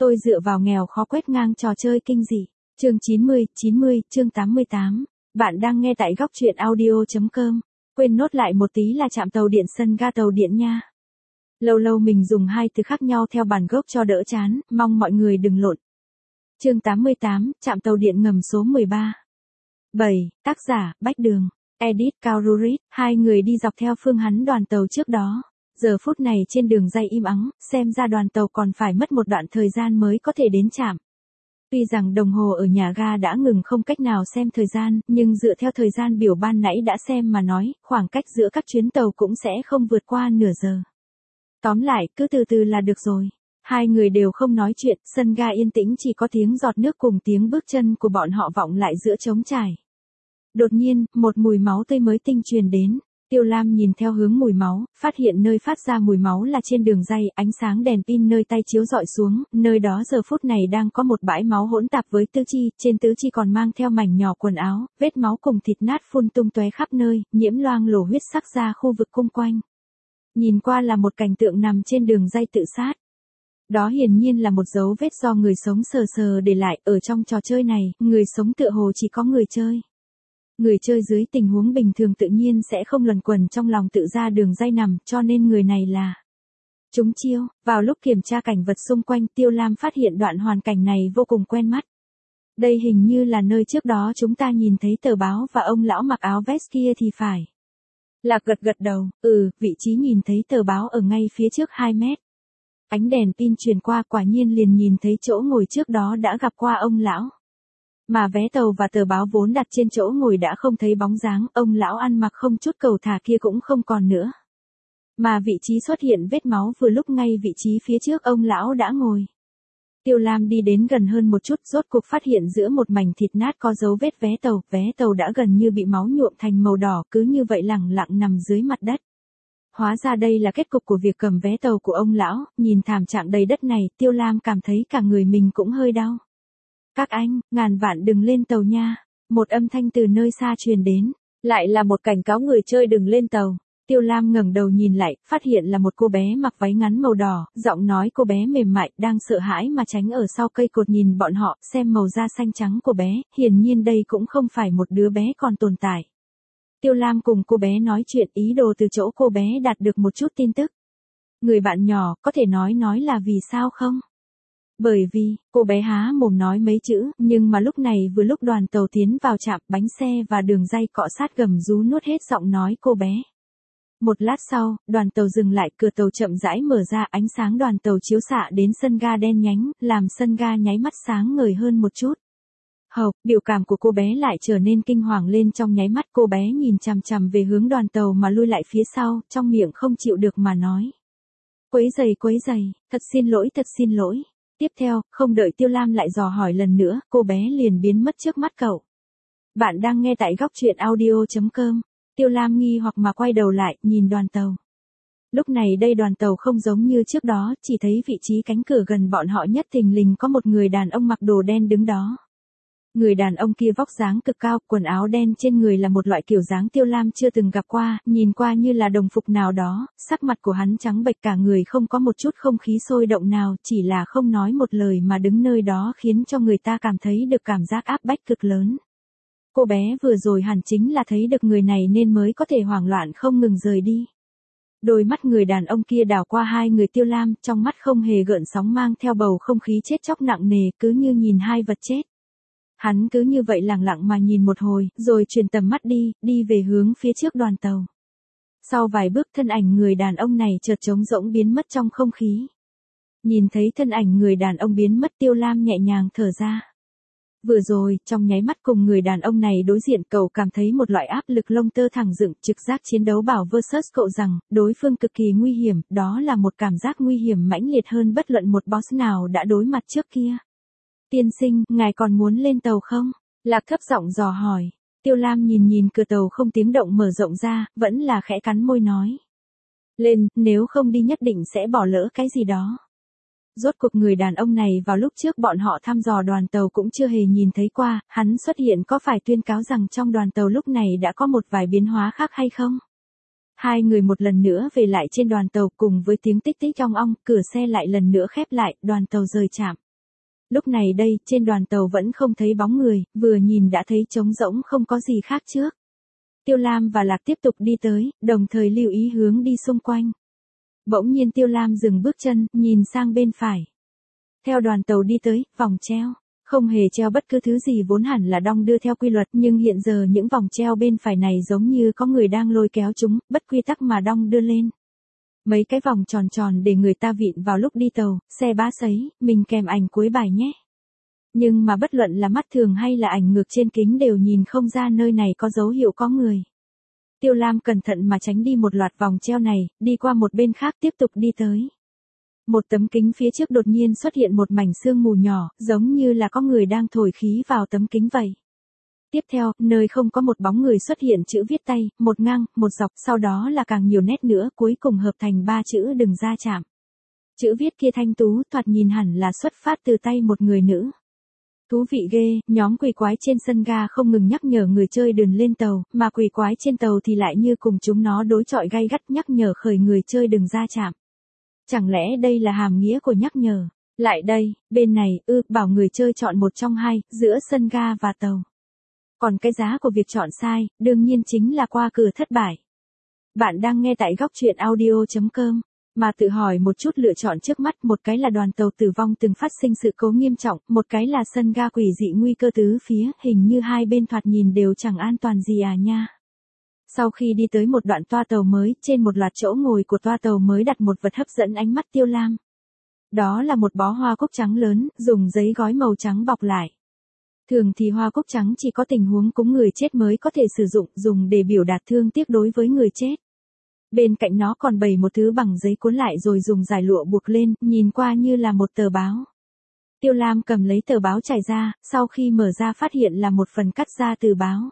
Tôi dựa vào nghèo khó quét ngang trò chơi kinh dị. Chương 90, chương 88. Bạn đang nghe tại góc truyện audio.com. Quên nốt lại một tí là trạm tàu điện sân ga tàu điện nha. Lâu lâu mình dùng hai từ khác nhau theo bản gốc cho đỡ chán, mong mọi người đừng lộn. Chương 88, trạm tàu điện ngầm số 13. 7, tác giả, Bách Đường, edit, Cao Rurit, hai người đi dọc theo phương hắn đoàn tàu trước đó. Giờ phút này trên đường ray im ắng, xem ra đoàn tàu còn phải mất một đoạn thời gian mới có thể đến trạm. Tuy rằng đồng hồ ở nhà ga đã ngừng không cách nào xem thời gian, nhưng dựa theo thời gian biểu ban nãy đã xem mà nói, khoảng cách giữa các chuyến tàu cũng sẽ không vượt qua nửa giờ. Tóm lại, cứ từ từ là được rồi. Hai người đều không nói chuyện, sân ga yên tĩnh chỉ có tiếng giọt nước cùng tiếng bước chân của bọn họ vọng lại giữa trống trải. Đột nhiên, một mùi máu tươi mới tinh truyền đến. Tiêu Lam nhìn theo hướng mùi máu, phát hiện nơi phát ra mùi máu là trên đường ray, ánh sáng đèn pin nơi tay chiếu dọi xuống, nơi đó giờ phút này đang có một bãi máu hỗn tạp với tứ chi, trên tứ chi còn mang theo mảnh nhỏ quần áo, vết máu cùng thịt nát phun tung tóe khắp nơi, nhiễm loang lổ huyết sắc ra khu vực xung quanh. Nhìn qua là một cảnh tượng nằm trên đường ray tự sát. Đó hiển nhiên là một dấu vết do người sống sờ sờ để lại, ở trong trò chơi này, người sống tựa hồ chỉ có người chơi. Người chơi dưới tình huống bình thường tự nhiên sẽ không luẩn quẩn trong lòng tự ra đường ray nằm, cho nên người này là trúng chiêu. Vào lúc kiểm tra cảnh vật xung quanh, Tiêu Lam phát hiện đoạn hoàn cảnh này vô cùng quen mắt. Đây hình như là nơi trước đó chúng ta nhìn thấy tờ báo và ông lão mặc áo vest kia thì phải. Lạc gật đầu, vị trí nhìn thấy tờ báo ở ngay phía trước 2 mét. Ánh đèn pin truyền qua, quả nhiên liền nhìn thấy chỗ ngồi trước đó đã gặp qua ông lão. Mà vé tàu và tờ báo vốn đặt trên chỗ ngồi đã không thấy bóng dáng, ông lão ăn mặc không chút cầu thả kia cũng không còn nữa. Mà vị trí xuất hiện vết máu vừa lúc ngay vị trí phía trước ông lão đã ngồi. Tiêu Lam đi đến gần hơn một chút, rốt cuộc phát hiện giữa một mảnh thịt nát có dấu vết vé tàu đã gần như bị máu nhuộm thành màu đỏ, cứ như vậy lẳng lặng nằm dưới mặt đất. Hóa ra đây là kết cục của việc cầm vé tàu của ông lão, nhìn thảm trạng đầy đất này, Tiêu Lam cảm thấy cả người mình cũng hơi đau. Các anh, ngàn vạn đừng lên tàu nha. Một âm thanh từ nơi xa truyền đến. Lại là một cảnh cáo người chơi đừng lên tàu. Tiêu Lam ngẩng đầu nhìn lại, phát hiện là một cô bé mặc váy ngắn màu đỏ, giọng nói cô bé mềm mại, đang sợ hãi mà tránh ở sau cây cột nhìn bọn họ, xem màu da xanh trắng của bé, hiển nhiên đây cũng không phải một đứa bé còn tồn tại. Tiêu Lam cùng cô bé nói chuyện, ý đồ từ chỗ cô bé đạt được một chút tin tức. Người bạn nhỏ, có thể nói là vì sao không? Bởi vì, cô bé há mồm nói mấy chữ, nhưng mà lúc này vừa lúc đoàn tàu tiến vào trạm, bánh xe và đường ray cọ sát gầm rú nuốt hết giọng nói cô bé. Một lát sau, đoàn tàu dừng lại, cửa tàu chậm rãi mở ra, ánh sáng đoàn tàu chiếu xạ đến sân ga đen nhánh, làm sân ga nháy mắt sáng ngời hơn một chút. Biểu cảm của cô bé lại trở nên kinh hoàng lên trong nháy mắt, cô bé nhìn chằm chằm về hướng đoàn tàu mà lui lại phía sau, trong miệng không chịu được mà nói. Quấy giày, thật xin lỗi. Tiếp theo, không đợi Tiêu Lam lại dò hỏi lần nữa, cô bé liền biến mất trước mắt cậu. Bạn đang nghe tại góc truyện audio.com. Tiêu Lam nghi hoặc mà quay đầu lại, nhìn đoàn tàu. Lúc này đây đoàn tàu không giống như trước đó, chỉ thấy vị trí cánh cửa gần bọn họ nhất thình lình có một người đàn ông mặc đồ đen đứng đó. Người đàn ông kia vóc dáng cực cao, quần áo đen trên người là một loại kiểu dáng Tiêu Lam chưa từng gặp qua, nhìn qua như là đồng phục nào đó, sắc mặt của hắn trắng bệch, cả người không có một chút không khí sôi động nào, chỉ là không nói một lời mà đứng nơi đó khiến cho người ta cảm thấy được cảm giác áp bách cực lớn. Cô bé vừa rồi hẳn chính là thấy được người này nên mới có thể hoảng loạn không ngừng rời đi. Đôi mắt người đàn ông kia đảo qua hai người Tiêu Lam, trong mắt không hề gợn sóng, mang theo bầu không khí chết chóc nặng nề, cứ như nhìn hai vật chết. Hắn cứ như vậy lặng lặng mà nhìn một hồi, rồi chuyển tầm mắt đi về hướng phía trước đoàn tàu. Sau vài bước thân ảnh người đàn ông này chợt trống rỗng biến mất trong không khí. Nhìn thấy thân ảnh người đàn ông biến mất, Tiêu Lam nhẹ nhàng thở ra. Vừa rồi, trong nháy mắt cùng người đàn ông này đối diện, cậu cảm thấy một loại áp lực lông tơ thẳng dựng, trực giác chiến đấu bảo versus cậu rằng, đối phương cực kỳ nguy hiểm, đó là một cảm giác nguy hiểm mãnh liệt hơn bất luận một boss nào đã đối mặt trước kia. Tiên sinh, ngài còn muốn lên tàu không? Lạc thấp giọng dò hỏi. Tiêu Lam nhìn cửa tàu không tiếng động mở rộng ra, vẫn là khẽ cắn môi nói. Lên, nếu không đi nhất định sẽ bỏ lỡ cái gì đó. Rốt cuộc người đàn ông này vào lúc trước bọn họ thăm dò đoàn tàu cũng chưa hề nhìn thấy qua, hắn xuất hiện có phải tuyên cáo rằng trong đoàn tàu lúc này đã có một vài biến hóa khác hay không? Hai người một lần nữa về lại trên đoàn tàu, cùng với tiếng tích tích ong ong, cửa xe lại lần nữa khép lại, đoàn tàu rời trạm. Lúc này đây, trên đoàn tàu vẫn không thấy bóng người, vừa nhìn đã thấy trống rỗng không có gì khác trước. Tiêu Lam và Lạc tiếp tục đi tới, đồng thời lưu ý hướng đi xung quanh. Bỗng nhiên Tiêu Lam dừng bước chân, nhìn sang bên phải. Theo đoàn tàu đi tới, vòng treo. Không hề treo bất cứ thứ gì vốn hẳn là đong đưa theo quy luật, nhưng hiện giờ những vòng treo bên phải này giống như có người đang lôi kéo chúng, bất quy tắc mà đong đưa lên. Mấy cái vòng tròn tròn để người ta vịn vào lúc đi tàu, xe bá sấy, mình kèm ảnh cuối bài nhé. Nhưng mà bất luận là mắt thường hay là ảnh ngược trên kính đều nhìn không ra nơi này có dấu hiệu có người. Tiêu Lam cẩn thận mà tránh đi một loạt vòng treo này, đi qua một bên khác tiếp tục đi tới. Một tấm kính phía trước đột nhiên xuất hiện một mảnh sương mù nhỏ, giống như là có người đang thổi khí vào tấm kính vậy. Tiếp theo, nơi không có một bóng người xuất hiện chữ viết tay, một ngang, một dọc, sau đó là càng nhiều nét nữa, cuối cùng hợp thành 3 chữ đừng ra chạm. Chữ viết kia thanh tú, thoạt nhìn hẳn là xuất phát từ tay một người nữ. Thú vị ghê, nhóm quỷ quái trên sân ga không ngừng nhắc nhở người chơi đừng lên tàu, mà quỷ quái trên tàu thì lại như cùng chúng nó đối chọi gay gắt nhắc nhở khởi người chơi đừng ra chạm. Chẳng lẽ đây là hàm nghĩa của nhắc nhở? Lại đây, bên này, bảo người chơi chọn một trong hai, giữa sân ga và tàu. Còn cái giá của việc chọn sai, đương nhiên chính là qua cửa thất bại. Bạn đang nghe tại góc truyện audio.com. Mà tự hỏi một chút lựa chọn trước mắt, một cái là đoàn tàu tử vong từng phát sinh sự cố nghiêm trọng, một cái là sân ga quỷ dị nguy cơ tứ phía, hình như hai bên thoạt nhìn đều chẳng an toàn gì à nha. Sau khi đi tới một đoạn toa tàu mới, trên một loạt chỗ ngồi của toa tàu mới đặt một vật hấp dẫn ánh mắt Tiêu Lam. Đó là một bó hoa cúc trắng lớn, dùng giấy gói màu trắng bọc lại. Thường thì hoa cúc trắng chỉ có tình huống cúng người chết mới có thể sử dụng, dùng để biểu đạt thương tiếc đối với người chết. Bên cạnh nó còn bày một thứ bằng giấy cuốn lại rồi dùng dải lụa buộc lên, nhìn qua như là một tờ báo. Tiêu Lam cầm lấy tờ báo trải ra, sau khi mở ra phát hiện là một phần cắt ra từ báo.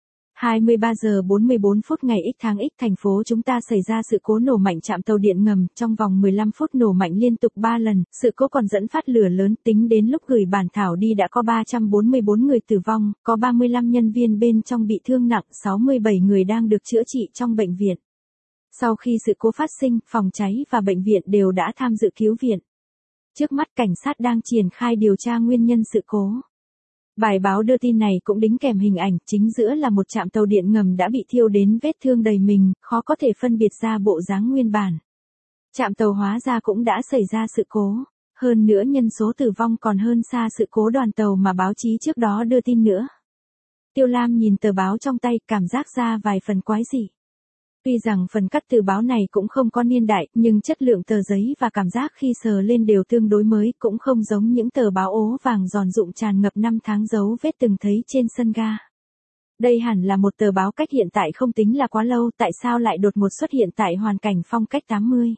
23 giờ 44 phút ngày X tháng X thành phố chúng ta xảy ra sự cố nổ mạnh trạm tàu điện ngầm, trong vòng 15 phút nổ mạnh liên tục 3 lần, sự cố còn dẫn phát lửa lớn, tính đến lúc gửi bản thảo đi đã có 344 người tử vong, có 35 nhân viên bên trong bị thương nặng, 67 người đang được chữa trị trong bệnh viện. Sau khi sự cố phát sinh, phòng cháy và bệnh viện đều đã tham dự cứu viện. Trước mắt cảnh sát đang triển khai điều tra nguyên nhân sự cố. Bài báo đưa tin này cũng đính kèm hình ảnh, chính giữa là một trạm tàu điện ngầm đã bị thiêu đến vết thương đầy mình, khó có thể phân biệt ra bộ dáng nguyên bản. Trạm tàu hóa ra cũng đã xảy ra sự cố. Hơn nữa nhân số tử vong còn hơn xa sự cố đoàn tàu mà báo chí trước đó đưa tin nữa. Tiêu Lam nhìn tờ báo trong tay, cảm giác ra vài phần quái dị. Tuy rằng phần cắt từ báo này cũng không có niên đại, nhưng chất lượng tờ giấy và cảm giác khi sờ lên đều tương đối mới, cũng không giống những tờ báo ố vàng giòn rụng tràn ngập năm tháng dấu vết từng thấy trên sân ga. Đây hẳn là một tờ báo cách hiện tại không tính là quá lâu, tại sao lại đột ngột xuất hiện tại hoàn cảnh phong cách 80,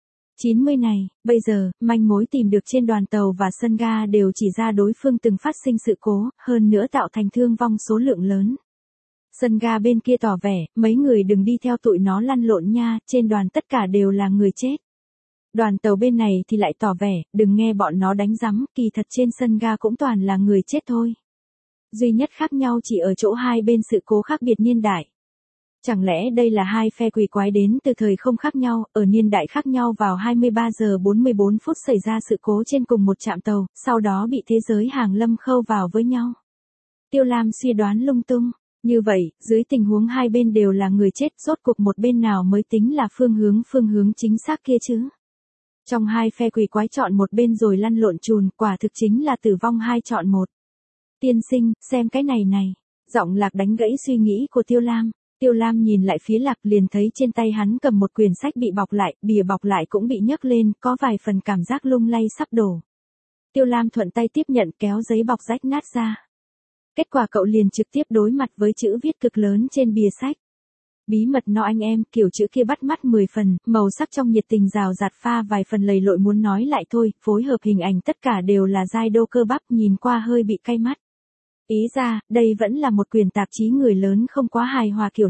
90 này, bây giờ, manh mối tìm được trên đoàn tàu và sân ga đều chỉ ra đối phương từng phát sinh sự cố, hơn nữa tạo thành thương vong số lượng lớn. Sân ga bên kia tỏ vẻ, mấy người đừng đi theo tụi nó lăn lộn nha, trên đoàn tất cả đều là người chết. Đoàn tàu bên này thì lại tỏ vẻ, đừng nghe bọn nó đánh rắm, kỳ thật trên sân ga cũng toàn là người chết thôi. Duy nhất khác nhau chỉ ở chỗ hai bên sự cố khác biệt niên đại. Chẳng lẽ đây là hai phe quỷ quái đến từ thời không khác nhau, ở niên đại khác nhau vào 23 giờ 44 phút xảy ra sự cố trên cùng một trạm tàu, sau đó bị thế giới hàng lâm khâu vào với nhau. Tiêu Lam suy đoán lung tung. Như vậy, dưới tình huống hai bên đều là người chết, rốt cuộc một bên nào mới tính là phương hướng chính xác kia chứ? Trong hai phe quỷ quái chọn một bên rồi lăn lộn chùn, quả thực chính là tử vong hai chọn một. Tiên sinh, xem cái này này. Giọng Lạc đánh gãy suy nghĩ của Tiêu Lam. Tiêu Lam nhìn lại phía Lạc liền thấy trên tay hắn cầm một quyển sách bị bọc lại, bìa bọc lại cũng bị nhấc lên, có vài phần cảm giác lung lay sắp đổ. Tiêu Lam thuận tay tiếp nhận kéo giấy bọc rách nát ra. Kết quả cậu liền trực tiếp đối mặt với chữ viết cực lớn trên bìa sách. Bí mật no anh em, kiểu chữ kia bắt mắt 10 phần, màu sắc trong nhiệt tình rào rạt pha vài phần lầy lội muốn nói lại thôi, phối hợp hình ảnh tất cả đều là giai đô cơ bắp nhìn qua hơi bị cay mắt. Ý ra, đây vẫn là một quyển tạp chí người lớn không quá hài hòa kiểu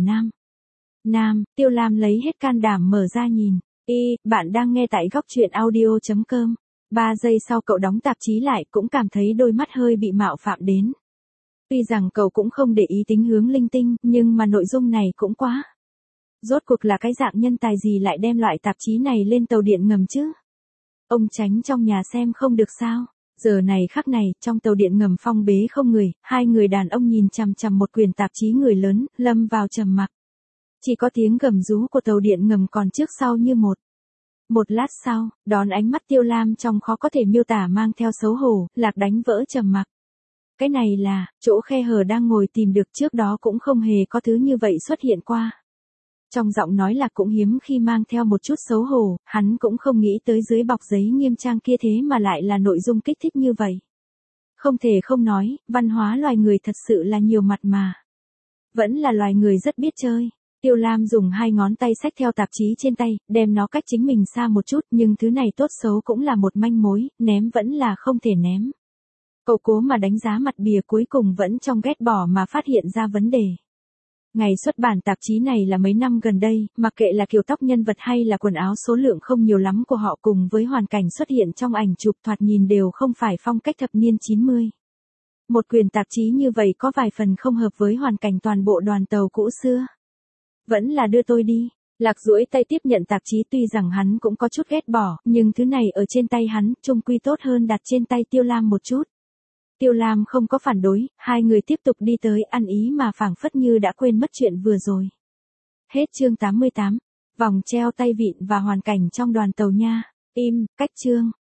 nam. Tiêu Lam lấy hết can đảm mở ra nhìn. Bạn đang nghe tại góc truyện audio.com. 3 giây sau cậu đóng tạp chí lại cũng cảm thấy đôi mắt hơi bị mạo phạm đến. Tuy rằng cậu cũng không để ý tính hướng linh tinh, nhưng mà nội dung này cũng quá. Rốt cuộc là cái dạng nhân tài gì lại đem loại tạp chí này lên tàu điện ngầm chứ? Ông tránh trong nhà xem không được sao? Giờ này khắc này, trong tàu điện ngầm phong bế không người, hai người đàn ông nhìn chằm chằm một quyển tạp chí người lớn, lâm vào trầm mặc. Chỉ có tiếng gầm rú của tàu điện ngầm còn trước sau như một. Một lát sau, đón ánh mắt Tiêu Lam trong khó có thể miêu tả mang theo xấu hổ, Lạc đánh vỡ trầm mặc. Cái này là, chỗ khe hở đang ngồi tìm được trước đó cũng không hề có thứ như vậy xuất hiện qua. Trong giọng nói Lạc cũng hiếm khi mang theo một chút xấu hổ, hắn cũng không nghĩ tới dưới bọc giấy nghiêm trang kia thế mà lại là nội dung kích thích như vậy. Không thể không nói, văn hóa loài người thật sự là nhiều mặt mà. Vẫn là loài người rất biết chơi. Tiêu Lam dùng hai ngón tay xách theo tạp chí trên tay, đem nó cách chính mình xa một chút, nhưng thứ này tốt xấu cũng là một manh mối, ném vẫn là không thể ném. Cậu cố mà đánh giá mặt bìa cuối cùng vẫn trong ghét bỏ mà phát hiện ra vấn đề. Ngày xuất bản tạp chí này là mấy năm gần đây, mặc kệ là kiểu tóc nhân vật hay là quần áo số lượng không nhiều lắm của họ cùng với hoàn cảnh xuất hiện trong ảnh chụp thoạt nhìn đều không phải phong cách thập niên 90. Một quyển tạp chí như vậy có vài phần không hợp với hoàn cảnh toàn bộ đoàn tàu cũ xưa. Vẫn là đưa tôi đi. Lạc duỗi tay tiếp nhận tạp chí tuy rằng hắn cũng có chút ghét bỏ, nhưng thứ này ở trên tay hắn, chung quy tốt hơn đặt trên tay Tiêu Lam một chút. Tiêu Lam không có phản đối, hai người tiếp tục đi tới ăn ý mà phảng phất như đã quên mất chuyện vừa rồi. Hết chương 88. Vòng treo tay vịn và hoàn cảnh trong đoàn tàu nha. Im, cách chương.